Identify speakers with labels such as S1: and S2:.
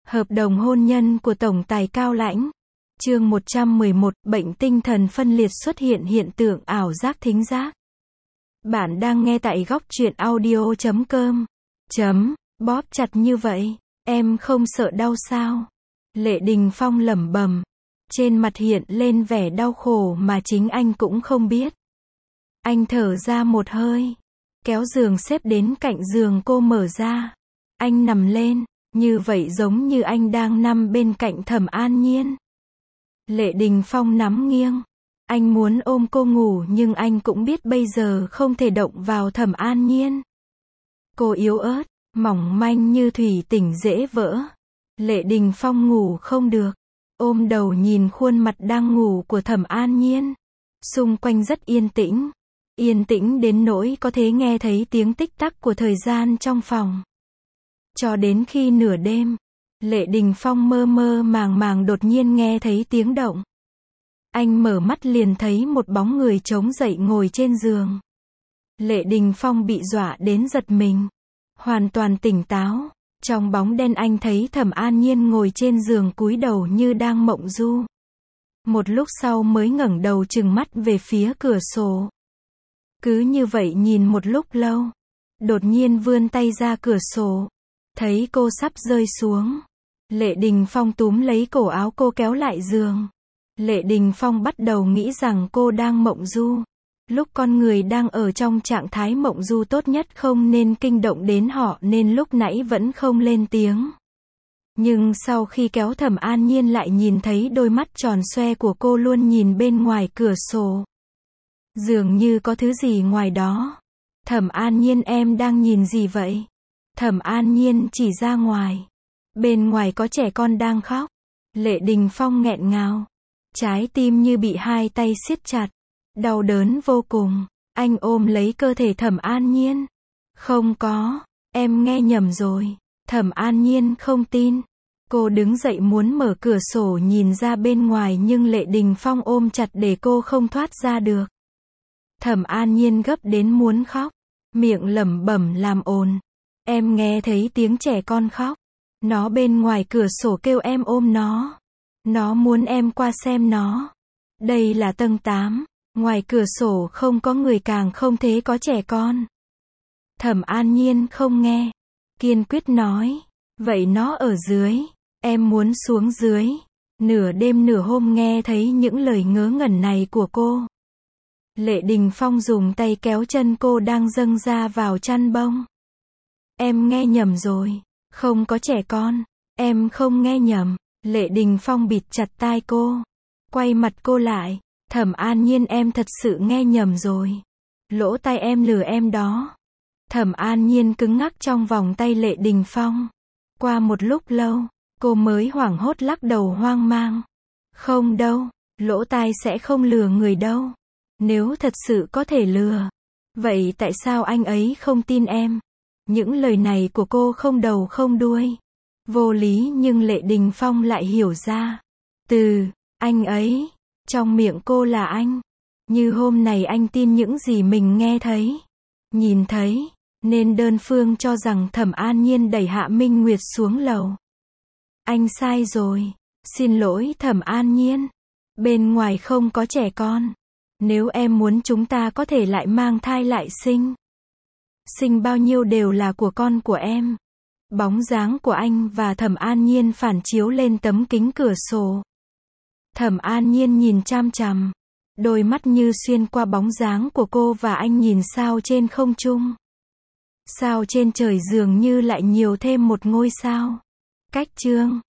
S1: Hợp đồng hôn nhân của tổng tài Cao Lãnh. Chương 111, bệnh tinh thần phân liệt xuất hiện hiện tượng ảo giác thính giác. Bạn đang nghe tại góc truyện audio.com. Bóp chặt như vậy, em không sợ đau sao? Lệ Đình Phong lẩm bẩm. Trên mặt hiện lên vẻ đau khổ mà chính anh cũng không biết. Anh thở ra một hơi, kéo giường xếp đến cạnh giường cô mở ra. Anh nằm lên, như vậy giống như anh đang nằm bên cạnh Thẩm An Nhiên. Lệ Đình Phong nắm nghiêng. Anh muốn ôm cô ngủ nhưng anh cũng biết bây giờ không thể động vào Thẩm An Nhiên. Cô yếu ớt, mỏng manh như thủy tinh dễ vỡ. Lệ Đình Phong ngủ không được. Ôm đầu nhìn khuôn mặt đang ngủ của Thẩm An Nhiên. Xung quanh rất yên tĩnh. Yên tĩnh đến nỗi có thể nghe thấy tiếng tích tắc của thời gian trong phòng. Cho đến khi nửa đêm, Lệ Đình Phong mơ mơ màng màng đột nhiên nghe thấy tiếng động. Anh mở mắt liền thấy một bóng người chống dậy ngồi trên giường. Lệ Đình Phong bị dọa đến giật mình. Hoàn toàn tỉnh táo. Trong bóng đen anh thấy Thẩm An Nhiên ngồi trên giường cúi đầu như đang mộng du. Một lúc sau mới ngẩng đầu trừng mắt về phía cửa sổ. Cứ như vậy nhìn một lúc lâu. Đột nhiên vươn tay ra cửa sổ. Thấy cô sắp rơi xuống. Lệ Đình Phong túm lấy cổ áo cô kéo lại giường. Lệ Đình Phong bắt đầu nghĩ rằng cô đang mộng du. Lúc con người đang ở trong trạng thái mộng du tốt nhất không nên kinh động đến họ nên lúc nãy vẫn không lên tiếng. Nhưng sau khi kéo Thẩm An Nhiên lại nhìn thấy đôi mắt tròn xoe của cô luôn nhìn bên ngoài cửa sổ. Dường như có thứ gì ngoài đó. Thẩm An Nhiên, em đang nhìn gì vậy? Thẩm An Nhiên chỉ ra ngoài. Bên ngoài có trẻ con đang khóc. Lệ Đình Phong nghẹn ngào. Trái tim như bị hai tay siết chặt. Đau đớn vô cùng. Anh ôm lấy cơ thể Thẩm An Nhiên. Không có, em nghe nhầm rồi. Thẩm An Nhiên không tin. Cô đứng dậy muốn mở cửa sổ nhìn ra bên ngoài nhưng Lệ Đình Phong ôm chặt để cô không thoát ra được. Thẩm An Nhiên gấp đến muốn khóc. Miệng lẩm bẩm làm ồn. Em nghe thấy tiếng trẻ con khóc. Nó bên ngoài cửa sổ kêu em ôm nó. Nó muốn em qua xem nó. Đây là tầng 8. Ngoài cửa sổ không có người càng không thể có trẻ con. Thẩm An Nhiên không nghe. Kiên quyết nói. Vậy nó ở dưới. Em muốn xuống dưới. Nửa đêm nửa hôm nghe thấy những lời ngớ ngẩn này của cô. Lệ Đình Phong dùng tay kéo chân cô đang dâng ra vào chăn bông. Em nghe nhầm rồi. Không có trẻ con. Em không nghe nhầm. Lệ Đình Phong bịt chặt tai cô. Quay mặt cô lại. Thẩm An Nhiên, em thật sự nghe nhầm rồi. Lỗ tai em lừa em đó. Thẩm An Nhiên cứng ngắc trong vòng tay Lệ Đình Phong. Qua một lúc lâu, cô mới hoảng hốt lắc đầu hoang mang. Không đâu, lỗ tai sẽ không lừa người đâu. Nếu thật sự có thể lừa, vậy tại sao anh ấy không tin em? Những lời này của cô không đầu không đuôi. Vô lý nhưng Lệ Đình Phong lại hiểu ra. Từ anh ấy, trong miệng cô là anh. Như hôm này anh tin những gì mình nghe thấy, nhìn thấy, nên đơn phương cho rằng Thẩm An Nhiên đẩy Hạ Minh Nguyệt xuống lầu. Anh sai rồi. Xin lỗi Thẩm An Nhiên. Bên ngoài không có trẻ con. Nếu em muốn chúng ta có thể lại mang thai lại sinh. Sinh bao nhiêu đều là của con của em. Bóng dáng của anh và Thẩm An Nhiên phản chiếu lên tấm kính cửa sổ. Thẩm An Nhiên nhìn chằm chằm. Đôi mắt như xuyên qua bóng dáng của cô và anh nhìn sao trên không trung. Sao trên trời dường như lại nhiều thêm một ngôi sao. Cách chương